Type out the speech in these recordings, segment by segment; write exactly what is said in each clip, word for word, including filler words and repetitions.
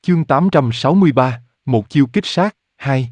Chương tám trăm sáu mươi ba, một chiêu kích sát, hai.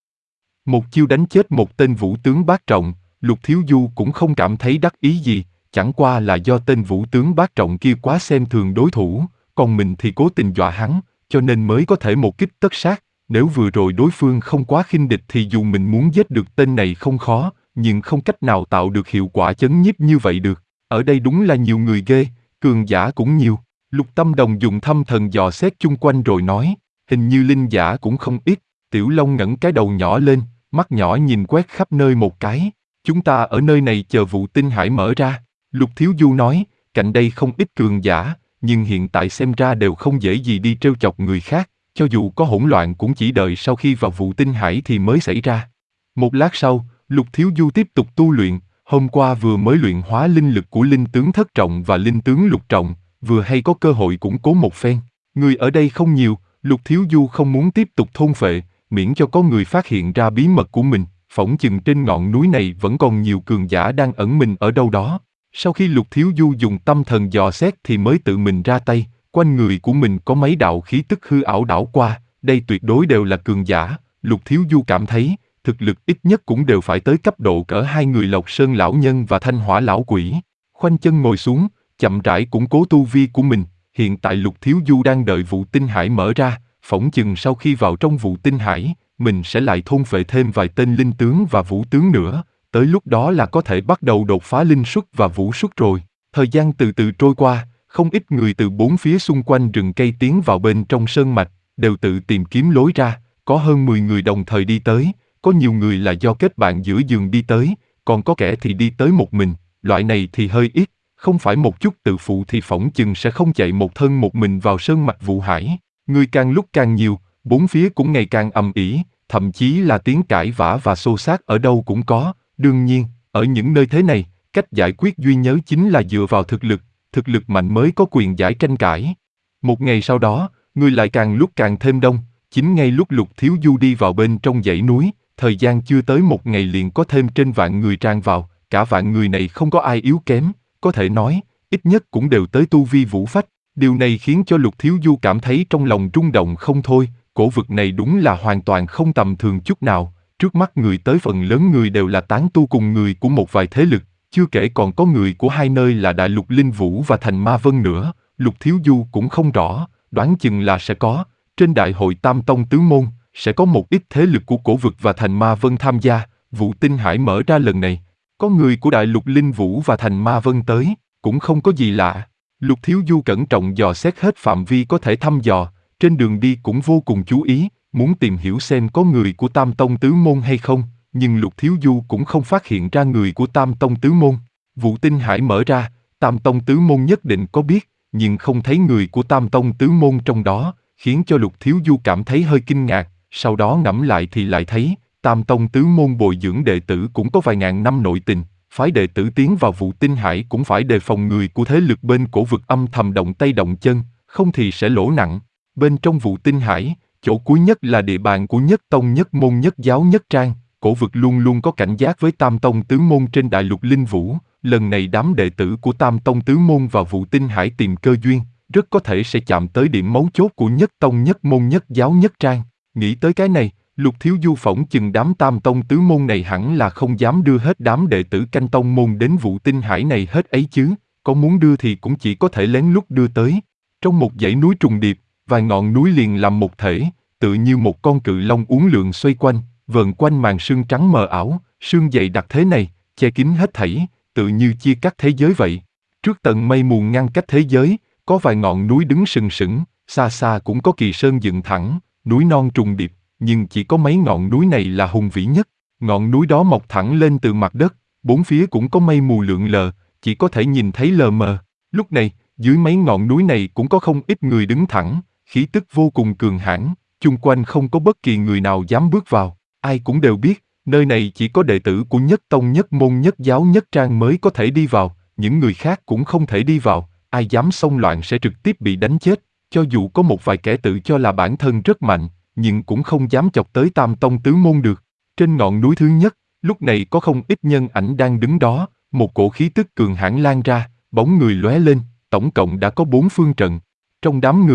Một chiêu đánh chết một tên vũ tướng bát trọng, Lục Thiếu Du cũng không cảm thấy đắc ý gì, chẳng qua là do tên vũ tướng bát trọng kia quá xem thường đối thủ, còn mình thì cố tình dọa hắn, cho nên mới có thể một kích tất sát. Nếu vừa rồi đối phương không quá khinh địch thì dù mình muốn giết được tên này không khó, nhưng không cách nào tạo được hiệu quả chấn nhiếp như vậy được. Ở đây đúng là nhiều người ghê, cường giả cũng nhiều. Lục Tâm Đồng dùng thâm thần dò xét chung quanh rồi nói, hình như linh giả cũng không ít. Tiểu Long ngẩng cái đầu nhỏ lên, mắt nhỏ nhìn quét khắp nơi một cái. Chúng ta ở nơi này chờ vụ tinh hải mở ra. Lục Thiếu Du nói, cạnh đây không ít cường giả, nhưng hiện tại xem ra đều không dễ gì đi trêu chọc người khác, cho dù có hỗn loạn cũng chỉ đợi sau khi vào vụ tinh hải thì mới xảy ra. Một lát sau, Lục Thiếu Du tiếp tục tu luyện, hôm qua vừa mới luyện hóa linh lực của linh tướng thất trọng và linh tướng lục trọng, vừa hay có cơ hội củng cố một phen. Người ở đây không nhiều, Lục Thiếu Du không muốn tiếp tục thôn phệ, miễn cho có người phát hiện ra bí mật của mình, phỏng chừng trên ngọn núi này vẫn còn nhiều cường giả đang ẩn mình ở đâu đó. Sau khi Lục Thiếu Du dùng tâm thần dò xét thì mới tự mình ra tay, quanh người của mình có mấy đạo khí tức hư ảo đảo qua, đây tuyệt đối đều là cường giả. Lục Thiếu Du cảm thấy, thực lực ít nhất cũng đều phải tới cấp độ cỡ hai người Lộc Sơn lão nhân và Thanh Hỏa lão quỷ. Khoanh chân ngồi xuống, chậm rãi củng cố tu vi của mình. Hiện tại Lục Thiếu Du đang đợi vụ tinh hải mở ra, phỏng chừng sau khi vào trong vụ tinh hải, mình sẽ lại thôn phệ thêm vài tên linh tướng và vũ tướng nữa, tới lúc đó là có thể bắt đầu đột phá linh xuất và vũ xuất rồi. Thời gian từ từ trôi qua, không ít người từ bốn phía xung quanh rừng cây tiến vào bên trong sơn mạch, đều tự tìm kiếm lối ra, có hơn mười người đồng thời đi tới, có nhiều người là do kết bạn giữa giường đi tới, còn có kẻ thì đi tới một mình, loại này thì hơi ít. Không phải một chút tự phụ thì phỏng chừng sẽ không chạy một thân một mình vào sơn mạch Vụ Hải. Người càng lúc càng nhiều, bốn phía cũng ngày càng ầm ĩ, thậm chí là tiếng cãi vã và xô xát ở đâu cũng có. Đương nhiên, ở những nơi thế này, cách giải quyết duy nhất chính là dựa vào thực lực, thực lực mạnh mới có quyền giải tranh cãi. Một ngày sau đó, người lại càng lúc càng thêm đông, chính ngay lúc Lục Thiếu Du đi vào bên trong dãy núi, thời gian chưa tới một ngày liền có thêm trên vạn người tràn vào, cả vạn người này không có ai yếu kém. Có thể nói, ít nhất cũng đều tới tu vi vũ phách. Điều này khiến cho Lục Thiếu Du cảm thấy trong lòng rung động không thôi, cổ vực này đúng là hoàn toàn không tầm thường chút nào. Trước mắt người tới phần lớn người đều là tán tu cùng người của một vài thế lực, chưa kể còn có người của hai nơi là Đại Lục Linh Vũ và Thành Ma Vân nữa. Lục Thiếu Du cũng không rõ, đoán chừng là sẽ có, trên đại hội Tam Tông Tứ Môn, sẽ có một ít thế lực của cổ vực và Thành Ma Vân tham gia. Vụ tinh hải mở ra lần này, có người của Đại Lục Linh Vũ và Thành Ma Vân tới, cũng không có gì lạ. Lục Thiếu Du cẩn trọng dò xét hết phạm vi có thể thăm dò, trên đường đi cũng vô cùng chú ý, muốn tìm hiểu xem có người của Tam Tông Tứ Môn hay không, nhưng Lục Thiếu Du cũng không phát hiện ra người của Tam Tông Tứ Môn. Vụ tinh hải mở ra, Tam Tông Tứ Môn nhất định có biết, nhưng không thấy người của Tam Tông Tứ Môn trong đó, khiến cho Lục Thiếu Du cảm thấy hơi kinh ngạc, sau đó ngẫm lại thì lại thấy, Tam Tông Tứ Môn bồi dưỡng đệ tử cũng có vài ngàn năm nội tình, phái đệ tử tiến vào vụ tinh hải cũng phải đề phòng người của thế lực bên cổ vực âm thầm động tay động chân, không thì sẽ lỗ nặng. Bên trong vụ tinh hải, chỗ cuối nhất là địa bàn của nhất tông nhất môn nhất giáo nhất trang, cổ vực luôn luôn có cảnh giác với Tam Tông Tứ Môn trên Đại Lục Linh Vũ. Lần này đám đệ tử của Tam Tông Tứ Môn vào vụ tinh hải tìm cơ duyên, rất có thể sẽ chạm tới điểm mấu chốt của nhất tông nhất môn nhất giáo nhất trang. Nghĩ tới cái này, Lục Thiếu Du phỏng chừng đám Tam Tông Tứ Môn này hẳn là không dám đưa hết đám đệ tử canh tông môn đến vụ tinh hải này hết ấy chứ, có muốn đưa thì cũng chỉ có thể lén lút đưa tới. Trong một dãy núi trùng điệp, vài ngọn núi liền làm một thể, tự như một con cự long uốn lượn xoay quanh, vờn quanh màn sương trắng mờ ảo, sương dày đặc thế này, che kín hết thảy, tự như chia cắt thế giới vậy. Trước tầng mây mù ngăn cách thế giới, có vài ngọn núi đứng sừng sững, xa xa cũng có kỳ sơn dựng thẳng, núi non trùng điệp. Nhưng chỉ có mấy ngọn núi này là hùng vĩ nhất, ngọn núi đó mọc thẳng lên từ mặt đất, bốn phía cũng có mây mù lượn lờ, chỉ có thể nhìn thấy lờ mờ. Lúc này, dưới mấy ngọn núi này cũng có không ít người đứng thẳng, khí tức vô cùng cường hãn, chung quanh không có bất kỳ người nào dám bước vào, ai cũng đều biết, nơi này chỉ có đệ tử của nhất tông nhất môn nhất giáo nhất trang mới có thể đi vào, những người khác cũng không thể đi vào, ai dám xông loạn sẽ trực tiếp bị đánh chết, cho dù có một vài kẻ tự cho là bản thân rất mạnh, nhưng cũng không dám chọc tới Tam Tông Tứ Môn được. Trên ngọn núi thứ nhất, lúc này có không ít nhân ảnh đang đứng đó, một cổ khí tức cường hãn lan ra, bóng người lóe lên, tổng cộng đã có bốn phương trận. Trong đám người,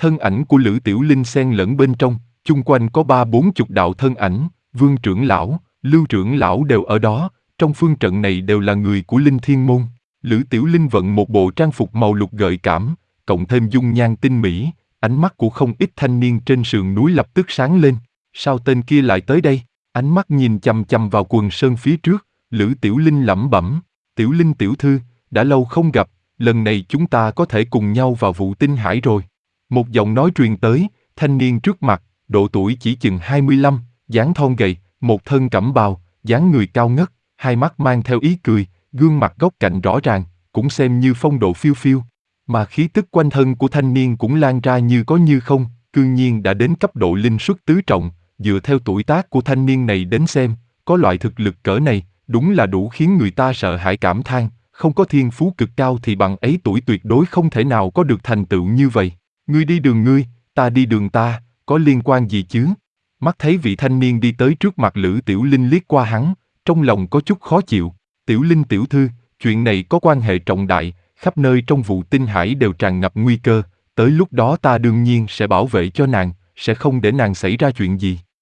Thân ảnh của Lữ Tiểu Linh xen lẫn bên trong, chung quanh có ba bốn chục đạo thân ảnh, Vương trưởng lão, Lưu trưởng lão đều ở đó, trong phương trận này đều là người của Linh Thiên môn. Lữ Tiểu Linh vận một bộ trang phục màu lục gợi cảm, cộng thêm dung nhan tinh mỹ, ánh mắt của không ít thanh niên trên sườn núi lập tức sáng lên. Sao tên kia lại tới đây? Ánh mắt nhìn chằm chằm vào quần sơn phía trước, Lữ Tiểu Linh lẩm bẩm, Tiểu Linh tiểu thư, đã lâu không gặp, lần này chúng ta có thể cùng nhau vào vụ tinh hải rồi. Một giọng nói truyền tới, thanh niên trước mặt, độ tuổi chỉ chừng hai mươi lăm, dáng thon gầy, một thân cẩm bào, dáng người cao ngất, hai mắt mang theo ý cười, gương mặt góc cạnh rõ ràng, cũng xem như phong độ phiêu phiêu. Mà khí tức quanh thân của thanh niên cũng lan ra như có như không, cương nhiên đã đến cấp độ linh xuất tứ trọng, dựa theo tuổi tác của thanh niên này đến xem, có loại thực lực cỡ này, đúng là đủ khiến người ta sợ hãi cảm than, không có thiên phú cực cao thì bằng ấy tuổi tuyệt đối không thể nào có được thành tựu như vậy. Ngươi đi đường ngươi, ta đi đường ta, có liên quan gì chứ? Mắt thấy vị thanh niên đi tới trước mặt Lữ Tiểu Linh liếc qua hắn, trong lòng có chút khó chịu. Tiểu Linh tiểu thư, chuyện này có quan hệ trọng đại, khắp nơi trong vụ tinh hải đều tràn ngập nguy cơ, tới lúc đó ta đương nhiên sẽ bảo vệ cho nàng, sẽ không để nàng xảy ra chuyện gì.